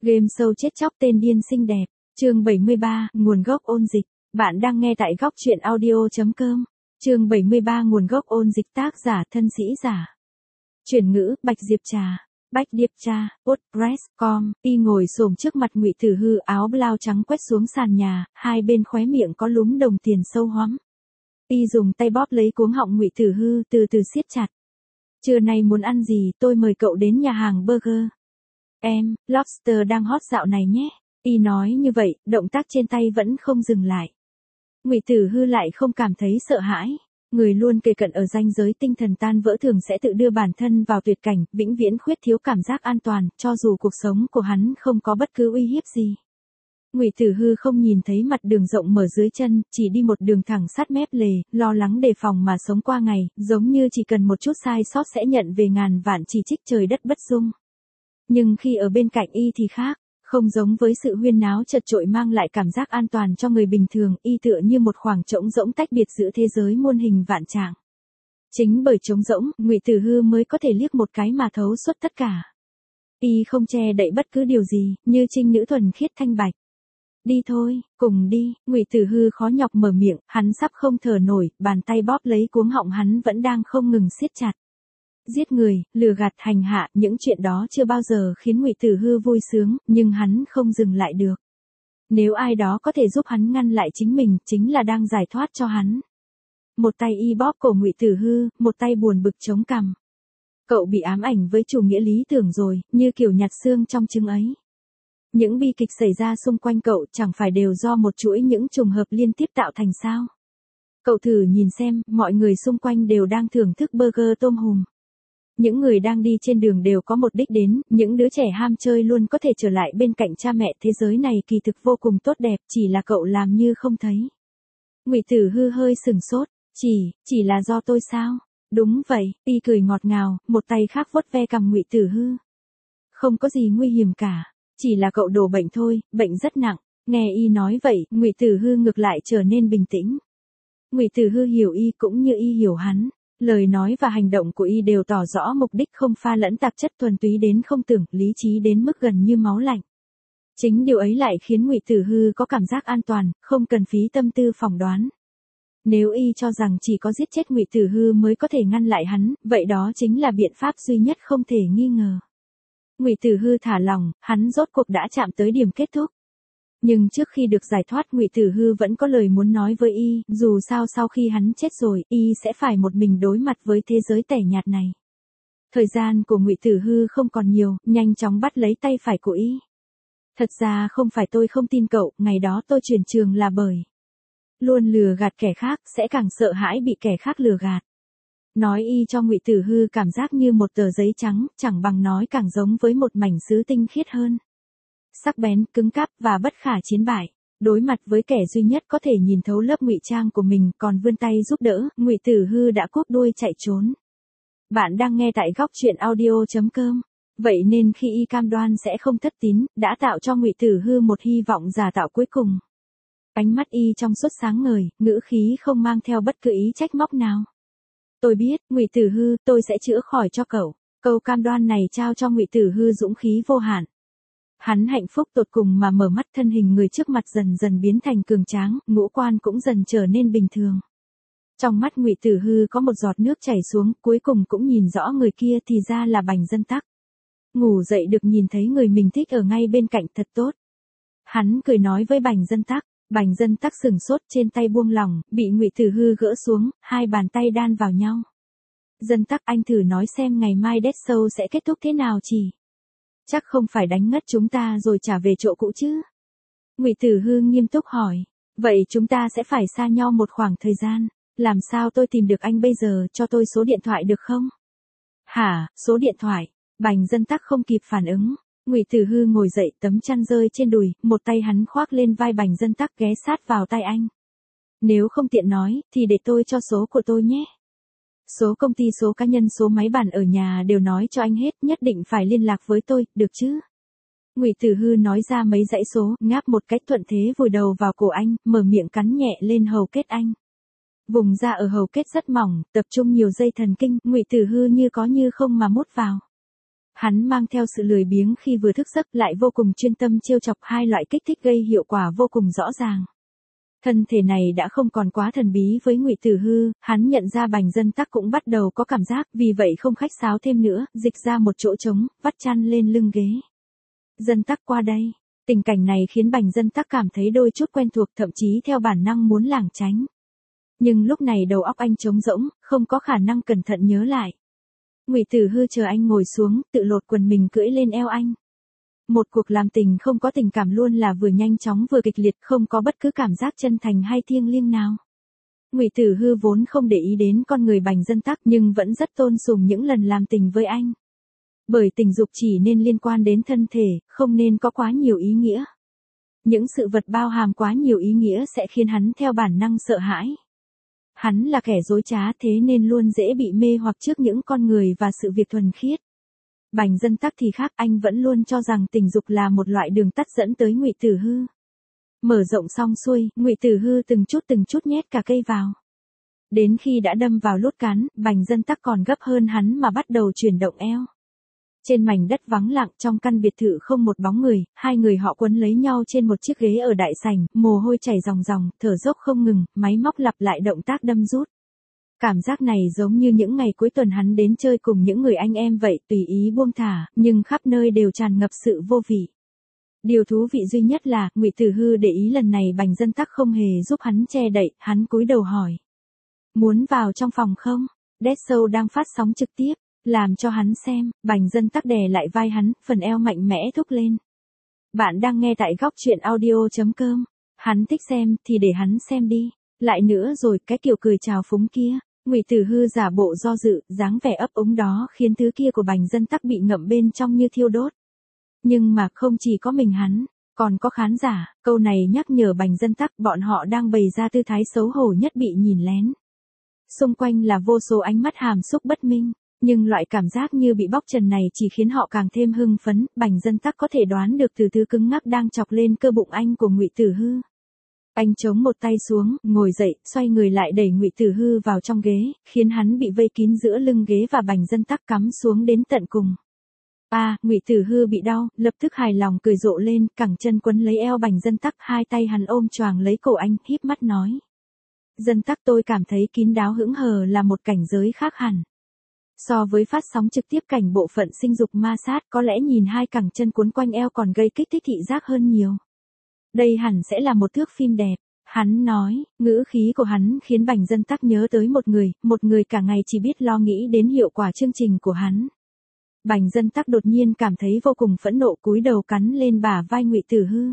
Game show chết chóc tên điên xinh đẹp. Chương 73, nguồn gốc ôn dịch. Bạn đang nghe tại góc truyện audio.com. Chương 73 nguồn gốc ôn dịch, tác giả thân sĩ giả. Chuyển ngữ, Bạch Diệp Trà. Bách Điệp Trà, WordPress.com. Y ngồi xổm trước mặt Ngụy Tử Hư, áo blau trắng quét xuống sàn nhà, hai bên khóe miệng có lúm đồng tiền sâu hoắm. Y dùng tay bóp lấy cuống họng Ngụy Tử Hư, từ từ siết chặt. Trưa nay muốn ăn gì, tôi mời cậu đến nhà hàng burger. Em, lobster đang hot dạo này nhé. Y nói như vậy, động tác trên tay vẫn không dừng lại. Ngụy Tử Hư lại không cảm thấy sợ hãi. Người luôn kề cận ở ranh giới tinh thần tan vỡ thường sẽ tự đưa bản thân vào tuyệt cảnh, vĩnh viễn khuyết thiếu cảm giác an toàn, cho dù cuộc sống của hắn không có bất cứ uy hiếp gì. Ngụy Tử Hư không nhìn thấy mặt đường rộng mở dưới chân, chỉ đi một đường thẳng sát mép lề, lo lắng đề phòng mà sống qua ngày, giống như chỉ cần một chút sai sót sẽ nhận về ngàn vạn chỉ trích trời đất bất dung. Nhưng khi ở bên cạnh Y thì khác, không giống với sự huyên náo chật chội mang lại cảm giác an toàn cho người bình thường, Y tựa như một khoảng trống rỗng tách biệt giữa thế giới muôn hình vạn trạng. Chính bởi trống rỗng, Ngụy Tử Hư mới có thể liếc một cái mà thấu suốt tất cả. Y không che đậy bất cứ điều gì, như trinh nữ thuần khiết thanh bạch. Đi thôi, cùng đi. Ngụy Tử Hư khó nhọc mở miệng, hắn sắp không thở nổi, bàn tay bóp lấy cuống họng hắn vẫn đang không ngừng siết chặt. Giết người, lừa gạt, hành hạ, những chuyện đó chưa bao giờ khiến Ngụy Tử Hư vui sướng, nhưng hắn không dừng lại được. Nếu ai đó có thể giúp hắn ngăn lại chính mình, chính là đang giải thoát cho hắn. Một tay Y bóp cổ Ngụy Tử Hư, một tay buồn bực chống cằm. Cậu bị ám ảnh với chủ nghĩa lý tưởng rồi, như kiểu nhặt xương trong trứng ấy. Những bi kịch xảy ra xung quanh cậu chẳng phải đều do một chuỗi những trùng hợp liên tiếp tạo thành sao? Cậu thử nhìn xem, mọi người xung quanh đều đang thưởng thức burger tôm hùm. Những người đang đi trên đường đều có một đích đến, những đứa trẻ ham chơi luôn có thể trở lại bên cạnh cha mẹ, thế giới này kỳ thực vô cùng tốt đẹp, chỉ là cậu làm như không thấy. Ngụy Tử Hư hơi sừng sốt, chỉ là do tôi sao? Đúng vậy, Y cười ngọt ngào, một tay khác vuốt ve cằm Ngụy Tử Hư. Không có gì nguy hiểm cả, chỉ là cậu đổ bệnh thôi, bệnh rất nặng. Nghe Y nói vậy, Ngụy Tử Hư ngược lại trở nên bình tĩnh. Ngụy Tử Hư hiểu Y cũng như Y hiểu hắn. Lời nói và hành động của Y đều tỏ rõ mục đích không pha lẫn tạp chất, thuần túy đến không tưởng, lý trí đến mức gần như máu lạnh. Chính điều ấy lại khiến Ngụy Tử Hư có cảm giác an toàn, không cần phí tâm tư phỏng đoán. Nếu Y cho rằng chỉ có giết chết Ngụy Tử Hư mới có thể ngăn lại hắn, vậy đó chính là biện pháp duy nhất không thể nghi ngờ. Ngụy Tử Hư thả lòng, hắn rốt cuộc đã chạm tới điểm kết thúc. Nhưng trước khi được giải thoát, Ngụy Tử Hư vẫn có lời muốn nói với Y, dù sao sau khi hắn chết rồi, Y sẽ phải một mình đối mặt với thế giới tẻ nhạt này. Thời gian của Ngụy Tử Hư không còn nhiều, nhanh chóng bắt lấy tay phải của Y. Thật ra không phải tôi không tin cậu, ngày đó tôi chuyển trường là bởi luôn lừa gạt kẻ khác, sẽ càng sợ hãi bị kẻ khác lừa gạt. Nói Y cho Ngụy Tử Hư cảm giác như một tờ giấy trắng, chẳng bằng nói càng giống với một mảnh sứ tinh khiết hơn. Sắc bén, cứng cáp và bất khả chiến bại. Đối mặt với kẻ duy nhất có thể nhìn thấu lớp ngụy trang của mình, còn vươn tay giúp đỡ, Ngụy Tử Hư đã cúp đuôi chạy trốn. Bạn đang nghe tại góc truyện audio.com. Vậy nên khi Y cam đoan sẽ không thất tín, đã tạo cho Ngụy Tử Hư một hy vọng giả tạo cuối cùng. Ánh mắt Y trong suốt sáng ngời, ngữ khí không mang theo bất cứ ý trách móc nào. Tôi biết, Ngụy Tử Hư, tôi sẽ chữa khỏi cho cậu. Câu cam đoan này trao cho Ngụy Tử Hư dũng khí vô hạn. Hắn hạnh phúc tột cùng mà mở mắt, thân hình người trước mặt dần dần biến thành cường tráng, ngũ quan cũng dần trở nên bình thường. Trong mắt Ngụy Tử Hư có một giọt nước chảy xuống, cuối cùng cũng nhìn rõ người kia thì ra là Bành Dân Tắc. Ngủ dậy được nhìn thấy người mình thích ở ngay bên cạnh, thật tốt. Hắn cười nói với Bành Dân Tắc. Bành Dân Tắc sừng sốt, trên tay buông lỏng, bị Ngụy Tử Hư gỡ xuống, hai bàn tay đan vào nhau. Dân Tắc, anh thử nói xem ngày mai dead show sẽ kết thúc thế nào chỉ. Chắc không phải đánh ngất chúng ta rồi trả về chỗ cũ chứ? Ngụy Tử Hư nghiêm túc hỏi. Vậy chúng ta sẽ phải xa nhau một khoảng thời gian. Làm sao tôi tìm được anh bây giờ, cho tôi số điện thoại được không? Hả, số điện thoại? Bành Dân Tắc không kịp phản ứng. Ngụy Tử Hư ngồi dậy, tấm chăn rơi trên đùi, một tay hắn khoác lên vai Bành Dân Tắc, ghé sát vào tai anh. Nếu không tiện nói, thì để tôi cho số của tôi nhé. Số công ty, số cá nhân, số máy bàn ở nhà đều nói cho anh hết, nhất định phải liên lạc với tôi, được chứ? Ngụy Tử Hư nói ra mấy dãy số, ngáp một cách thuận thế vùi đầu vào cổ anh, mở miệng cắn nhẹ lên hầu kết anh. Vùng da ở hầu kết rất mỏng, tập trung nhiều dây thần kinh, Ngụy Tử Hư như có như không mà mút vào. Hắn mang theo sự lười biếng khi vừa thức giấc lại vô cùng chuyên tâm trêu chọc, hai loại kích thích gây hiệu quả vô cùng rõ ràng. Thân thể này đã không còn quá thần bí với Ngụy Tử Hư, hắn nhận ra Bành Dân Tắc cũng bắt đầu có cảm giác, vì vậy không khách sáo thêm nữa, dịch ra một chỗ trống, vắt chăn lên lưng ghế. Dân Tắc qua đây. Tình cảnh này khiến Bành Dân Tắc cảm thấy đôi chút quen thuộc, thậm chí theo bản năng muốn lảng tránh. Nhưng lúc này đầu óc anh trống rỗng, không có khả năng cẩn thận nhớ lại. Ngụy Tử Hư chờ anh ngồi xuống, tự lột quần mình cưỡi lên eo anh. Một cuộc làm tình không có tình cảm luôn là vừa nhanh chóng vừa kịch liệt, không có bất cứ cảm giác chân thành hay thiêng liêng nào. Ngụy Tử Hư vốn không để ý đến con người Bành Dân Tắc nhưng vẫn rất tôn sùng những lần làm tình với anh. Bởi tình dục chỉ nên liên quan đến thân thể, không nên có quá nhiều ý nghĩa. Những sự vật bao hàm quá nhiều ý nghĩa sẽ khiến hắn theo bản năng sợ hãi. Hắn là kẻ dối trá thế nên luôn dễ bị mê hoặc trước những con người và sự việc thuần khiết. Bành Dân Tắc thì khác, anh vẫn luôn cho rằng tình dục là một loại đường tắt dẫn tới Ngụy Tử Hư. Mở rộng xong xuôi, Ngụy Tử Hư từng chút nhét cả cây vào. Đến khi đã đâm vào lốt cán, Bành Dân Tắc còn gấp hơn hắn mà bắt đầu chuyển động eo. Trên mảnh đất vắng lặng trong căn biệt thự không một bóng người, hai người họ quấn lấy nhau trên một chiếc ghế ở đại sảnh, mồ hôi chảy ròng ròng, thở dốc không ngừng, máy móc lặp lại động tác đâm rút. Cảm giác này giống như những ngày cuối tuần hắn đến chơi cùng những người anh em vậy, tùy ý buông thả, nhưng khắp nơi đều tràn ngập sự vô vị. Điều thú vị duy nhất là, Ngụy Tử Hư để ý lần này Bành Dân Tắc không hề giúp hắn che đậy, hắn cúi đầu hỏi. Muốn vào trong phòng không? Dead Show đang phát sóng trực tiếp. Làm cho hắn xem, Bành Dân Tắc đè lại vai hắn, phần eo mạnh mẽ thúc lên. Bạn đang nghe tại góc truyện audio.com. Hắn thích xem thì để hắn xem đi. Lại nữa rồi, cái kiểu cười chào phúng kia. Ngụy Tử Hư giả bộ do dự, dáng vẻ ấp úng đó khiến thứ kia của Bành Dân Tắc bị ngậm bên trong như thiêu đốt. Nhưng mà không chỉ có mình hắn, còn có khán giả, câu này nhắc nhở Bành Dân Tắc bọn họ đang bày ra tư thái xấu hổ nhất bị nhìn lén. Xung quanh là vô số ánh mắt hàm xúc bất minh. Nhưng loại cảm giác như bị bóc trần này chỉ khiến họ càng thêm hưng phấn, Bành Dân Tắc có thể đoán được từ thứ cứng ngắc đang chọc lên cơ bụng anh của Ngụy Tử Hư. Anh chống một tay xuống, ngồi dậy, xoay người lại đẩy Ngụy Tử Hư vào trong ghế, khiến hắn bị vây kín giữa lưng ghế và Bành Dân Tắc cắm xuống đến tận cùng. Ngụy Tử Hư bị đau, lập tức hài lòng cười rộ lên, cẳng chân quấn lấy eo Bành Dân Tắc, hai tay hắn ôm choàng lấy cổ anh, híp mắt nói. Dân Tắc, tôi cảm thấy kín đáo hững hờ là một cảnh giới khác hẳn. So với phát sóng trực tiếp cảnh bộ phận sinh dục ma sát, có lẽ nhìn hai cẳng chân cuốn quanh eo còn gây kích thích thị giác hơn nhiều. Đây hẳn sẽ là một thước phim đẹp. Hắn nói, ngữ khí của hắn khiến Bành Dân Tắc nhớ tới một người cả ngày chỉ biết lo nghĩ đến hiệu quả chương trình của hắn. Bành Dân Tắc đột nhiên cảm thấy vô cùng phẫn nộ, cúi đầu cắn lên bả vai Ngụy Tử Hư.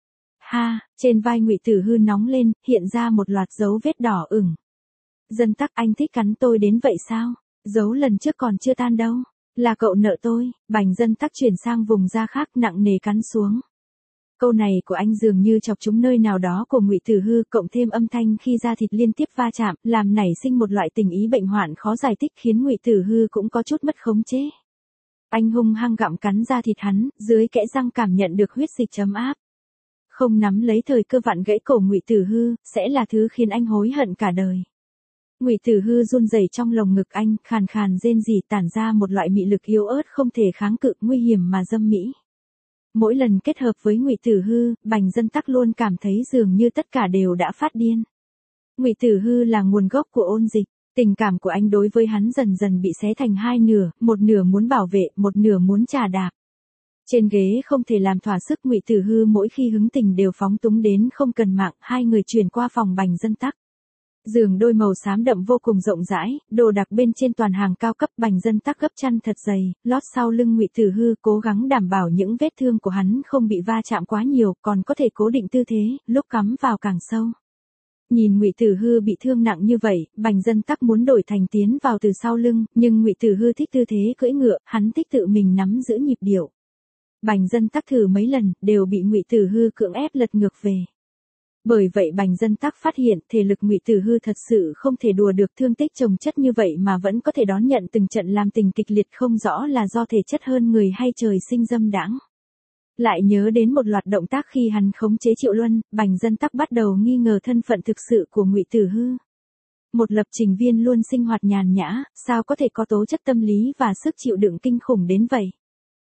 Trên vai Ngụy Tử Hư nóng lên, hiện ra một loạt dấu vết đỏ ửng. Dân Tắc, anh thích cắn tôi đến vậy sao? Dấu lần trước còn chưa tan đâu. Là cậu nợ tôi. Bành Dân Tắc chuyển sang vùng da khác, nặng nề cắn xuống. Câu này của anh dường như chọc trúng nơi nào đó của Ngụy Tử Hư, cộng thêm âm thanh khi da thịt liên tiếp va chạm, làm nảy sinh một loại tình ý bệnh hoạn khó giải thích, khiến Ngụy Tử Hư cũng có chút mất khống chế. Anh hung hăng gặm cắn da thịt hắn, dưới kẽ răng cảm nhận được huyết dịch ấm áp. Không nắm lấy thời cơ vặn gãy cổ Ngụy Tử Hư, sẽ là thứ khiến anh hối hận cả đời. Ngụy Tử Hư run rẩy trong lồng ngực anh, khàn khàn rên rỉ, tản ra một loại mị lực yếu ớt không thể kháng cự, nguy hiểm mà dâm mỹ. Mỗi lần kết hợp với Ngụy Tử Hư, Bành Dân Tắc luôn cảm thấy dường như tất cả đều đã phát điên. Ngụy Tử Hư là nguồn gốc của ôn dịch, tình cảm của anh đối với hắn dần dần bị xé thành hai nửa, một nửa muốn bảo vệ, một nửa muốn chà đạp. Trên ghế không thể làm thỏa sức, Ngụy Tử Hư mỗi khi hứng tình đều phóng túng đến không cần mạng, hai người chuyển qua phòng Bành Dân Tắc. Giường đôi màu xám đậm vô cùng rộng rãi, đồ đạc bên trên toàn hàng cao cấp. Bành Dân Tắc gấp chăn thật dày, lót sau lưng Ngụy Tử Hư, cố gắng đảm bảo những vết thương của hắn không bị va chạm quá nhiều, còn có thể cố định tư thế, lúc cắm vào càng sâu. Nhìn Ngụy Tử Hư bị thương nặng như vậy, Bành Dân Tắc muốn đổi thành tiến vào từ sau lưng, nhưng Ngụy Tử Hư thích tư thế cưỡi ngựa, hắn thích tự mình nắm giữ nhịp điệu. Bành Dân Tắc thử mấy lần, đều bị Ngụy Tử Hư cưỡng ép lật ngược về. Bởi vậy Bành Dân Tắc phát hiện thể lực Ngụy Tử Hư thật sự không thể đùa được, thương tích chồng chất như vậy mà vẫn có thể đón nhận từng trận làm tình kịch liệt, không rõ là do thể chất hơn người hay trời sinh dâm đãng. Lại nhớ đến một loạt động tác khi hắn khống chế Triệu Luân, Bành Dân Tắc bắt đầu nghi ngờ thân phận thực sự của Ngụy Tử Hư. Một lập trình viên luôn sinh hoạt nhàn nhã, sao có thể có tố chất tâm lý và sức chịu đựng kinh khủng đến vậy?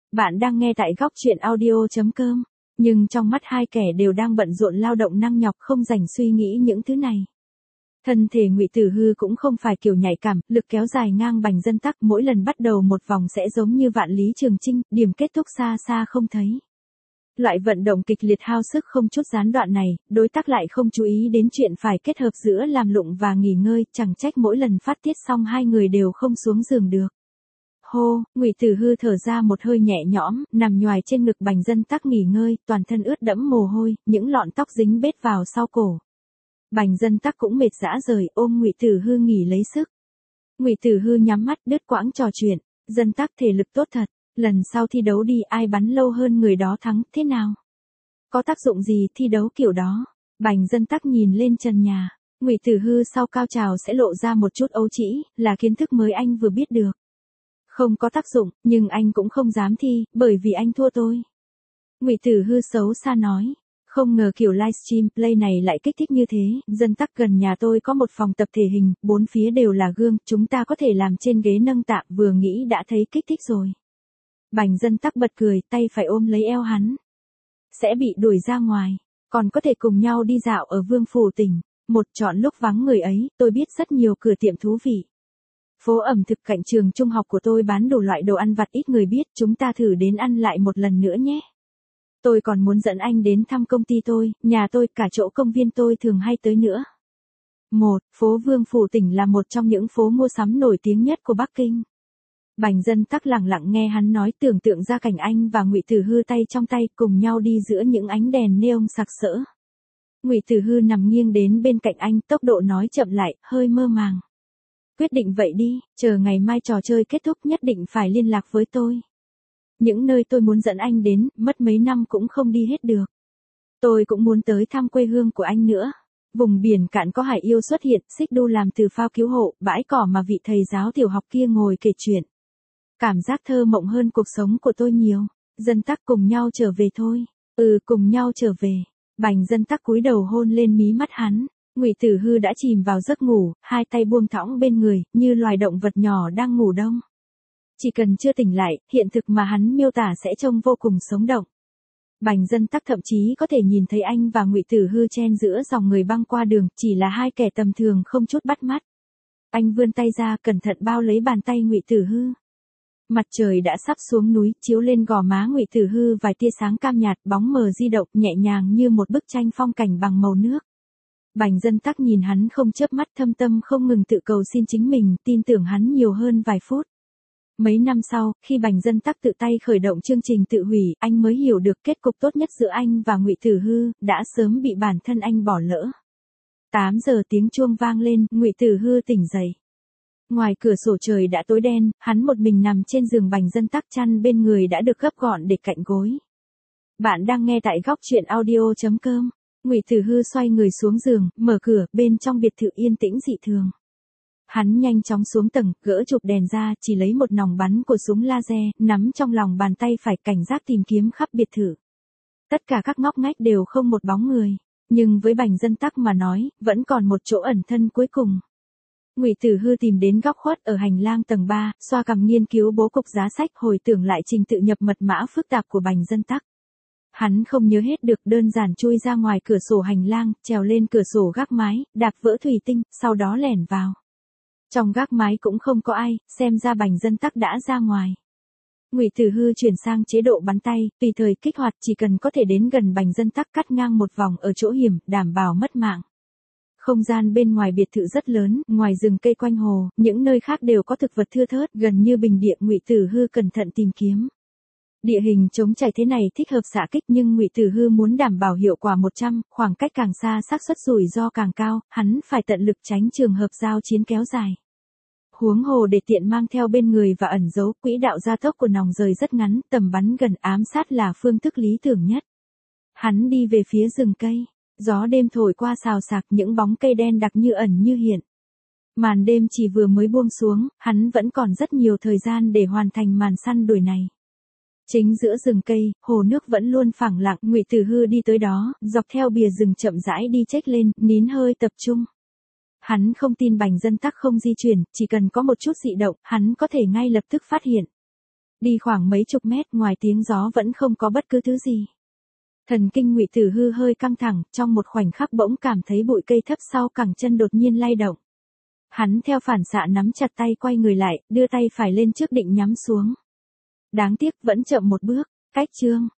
Bạn đang nghe tại góc chuyện audio.com. Nhưng trong mắt hai kẻ đều đang bận rộn lao động năng nhọc không dành suy nghĩ những thứ này. Thân thể Ngụy Tử Hư cũng không phải kiểu nhạy cảm, lực kéo dài ngang Bành Dân Tắc, mỗi lần bắt đầu một vòng sẽ giống như vạn lý trường chinh, điểm kết thúc xa xa không thấy. Loại vận động kịch liệt hao sức không chút gián đoạn này, đối tác lại không chú ý đến chuyện phải kết hợp giữa làm lụng và nghỉ ngơi, chẳng trách mỗi lần phát tiết xong hai người đều không xuống giường được. Hô, Ngụy Tử Hư thở ra một hơi nhẹ nhõm, nằm nhoài trên ngực Bành Dân Tắc nghỉ ngơi, toàn thân ướt đẫm mồ hôi, những lọn tóc dính bết vào sau cổ. Bành Dân Tắc cũng mệt rã rời, ôm Ngụy Tử Hư nghỉ lấy sức. Ngụy Tử Hư nhắm mắt đứt quãng trò chuyện, Dân Tắc thể lực tốt thật, lần sau thi đấu đi ai bắn lâu hơn người đó thắng, thế nào? Có tác dụng gì thi đấu kiểu đó? Bành Dân Tắc nhìn lên trần nhà, Ngụy Tử Hư sau cao trào sẽ lộ ra một chút ấu trĩ, là kiến thức mới anh vừa biết được. Không có tác dụng, nhưng anh cũng không dám thi, bởi vì anh thua tôi. Ngụy Tử Hư xấu xa nói. Không ngờ kiểu livestream play này lại kích thích như thế, Dân Tắc gần nhà tôi có một phòng tập thể hình, bốn phía đều là gương, chúng ta có thể làm trên ghế nâng tạ, vừa nghĩ đã thấy kích thích rồi. Bành Dân Tắc bật cười, tay phải ôm lấy eo hắn. Sẽ bị đuổi ra ngoài, còn có thể cùng nhau đi dạo ở Vương Phủ tỉnh, một chọn lúc vắng người ấy, tôi biết rất nhiều cửa tiệm thú vị. Phố ẩm thực cạnh trường trung học của tôi bán đủ loại đồ ăn vặt ít người biết, chúng ta thử đến ăn lại một lần nữa nhé. Tôi còn muốn dẫn anh đến thăm công ty tôi, nhà tôi, cả chỗ công viên tôi thường hay tới nữa. Phố Vương Phủ tỉnh là một trong những phố mua sắm nổi tiếng nhất của Bắc Kinh. Bành Dân Tắc lặng lặng nghe hắn nói, tưởng tượng ra cảnh anh và Ngụy Tử Hư tay trong tay cùng nhau đi giữa những ánh đèn neon sặc sỡ. Ngụy Tử Hư nằm nghiêng đến bên cạnh anh, tốc độ nói chậm lại, hơi mơ màng. Quyết định vậy đi, chờ ngày mai trò chơi kết thúc nhất định phải liên lạc với tôi. Những nơi tôi muốn dẫn anh đến, mất mấy năm cũng không đi hết được. Tôi cũng muốn tới thăm quê hương của anh nữa. Vùng biển cạn có hải yêu xuất hiện, xích đu làm từ phao cứu hộ, bãi cỏ mà vị thầy giáo tiểu học kia ngồi kể chuyện. Cảm giác thơ mộng hơn cuộc sống của tôi nhiều. Dân Tắc cùng nhau trở về thôi. Cùng nhau trở về. Bành Dân Tắc cúi đầu hôn lên mí mắt hắn. Ngụy Tử Hư đã chìm vào giấc ngủ, hai tay buông thõng bên người, như loài động vật nhỏ đang ngủ đông. Chỉ cần chưa tỉnh lại, hiện thực mà hắn miêu tả sẽ trông vô cùng sống động. Bành Dân Tắc thậm chí có thể nhìn thấy anh và Ngụy Tử Hư chen giữa dòng người băng qua đường, chỉ là hai kẻ tầm thường không chút bắt mắt. Anh vươn tay ra, cẩn thận bao lấy bàn tay Ngụy Tử Hư. Mặt trời đã sắp xuống núi, chiếu lên gò má Ngụy Tử Hư vài tia sáng cam nhạt, bóng mờ di động, nhẹ nhàng như một bức tranh phong cảnh bằng màu nước. Bành Dân Tắc nhìn hắn không chớp mắt, thâm tâm không ngừng tự cầu xin chính mình, tin tưởng hắn nhiều hơn vài phút. Mấy năm sau, khi Bành Dân Tắc tự tay khởi động chương trình tự hủy, anh mới hiểu được kết cục tốt nhất giữa anh và Ngụy Tử Hư, đã sớm bị bản thân anh bỏ lỡ. 8 giờ tiếng chuông vang lên, Ngụy Tử Hư tỉnh dậy. Ngoài cửa sổ trời đã tối đen, hắn một mình nằm trên giường, Bành Dân Tắc chăn bên người đã được gấp gọn để cạnh gối. Bạn đang nghe tại góc chuyện audio.com. Ngụy Tử Hư xoay người xuống giường, mở cửa, bên trong biệt thự yên tĩnh dị thường. Hắn nhanh chóng xuống tầng, gỡ chụp đèn ra, chỉ lấy một nòng bắn của súng laser, nắm trong lòng bàn tay phải, cảnh giác tìm kiếm khắp biệt thự. Tất cả các ngóc ngách đều không một bóng người, nhưng với Bành Dân Tắc mà nói, vẫn còn một chỗ ẩn thân cuối cùng. Ngụy Tử Hư tìm đến góc khuất ở hành lang tầng 3, xoa cằm nghiên cứu bố cục giá sách, hồi tưởng lại trình tự nhập mật mã phức tạp của Bành Dân Tắc. Hắn không nhớ hết được, đơn giản chui ra ngoài cửa sổ hành lang, trèo lên cửa sổ gác mái, đạp vỡ thủy tinh, sau đó lẻn vào. Trong gác mái cũng không có ai, xem ra Bành Dân Tắc đã ra ngoài. Ngụy Tử Hư chuyển sang chế độ bắn tay, tùy thời kích hoạt, chỉ cần có thể đến gần Bành Dân Tắc, cắt ngang một vòng ở chỗ hiểm, đảm bảo mất mạng. Không gian bên ngoài biệt thự rất lớn, ngoài rừng cây quanh hồ, những nơi khác đều có thực vật thưa thớt, gần như bình địa. Ngụy Tử Hư cẩn thận tìm kiếm. Địa hình trống trải thế này thích hợp xạ kích, nhưng Ngụy Tử Hư muốn đảm bảo hiệu quả 100, khoảng cách càng xa xác suất rủi ro càng cao, hắn phải tận lực tránh trường hợp giao chiến kéo dài. Huống hồ để tiện mang theo bên người và ẩn giấu, quỹ đạo gia tốc của nòng rời rất ngắn, tầm bắn gần ám sát là phương thức lý tưởng nhất. Hắn đi về phía rừng cây, gió đêm thổi qua xào xạc, những bóng cây đen đặc như ẩn như hiện. Màn đêm chỉ vừa mới buông xuống, hắn vẫn còn rất nhiều thời gian để hoàn thành màn săn đuổi này. Chính giữa rừng cây, hồ nước vẫn luôn phẳng lặng, Ngụy Tử Hư đi tới đó, dọc theo bìa rừng chậm rãi đi chếch lên, nín hơi tập trung. Hắn không tin Bành Dân Tắc không di chuyển, chỉ cần có một chút dị động, hắn có thể ngay lập tức phát hiện. Đi khoảng mấy chục mét, ngoài tiếng gió vẫn không có bất cứ thứ gì. Thần kinh Ngụy Tử Hư hơi căng thẳng, trong một khoảnh khắc bỗng cảm thấy bụi cây thấp sau cẳng chân đột nhiên lay động. Hắn theo phản xạ nắm chặt tay quay người lại, đưa tay phải lên trước định nhắm xuống. Đáng tiếc vẫn chậm một bước, cách chương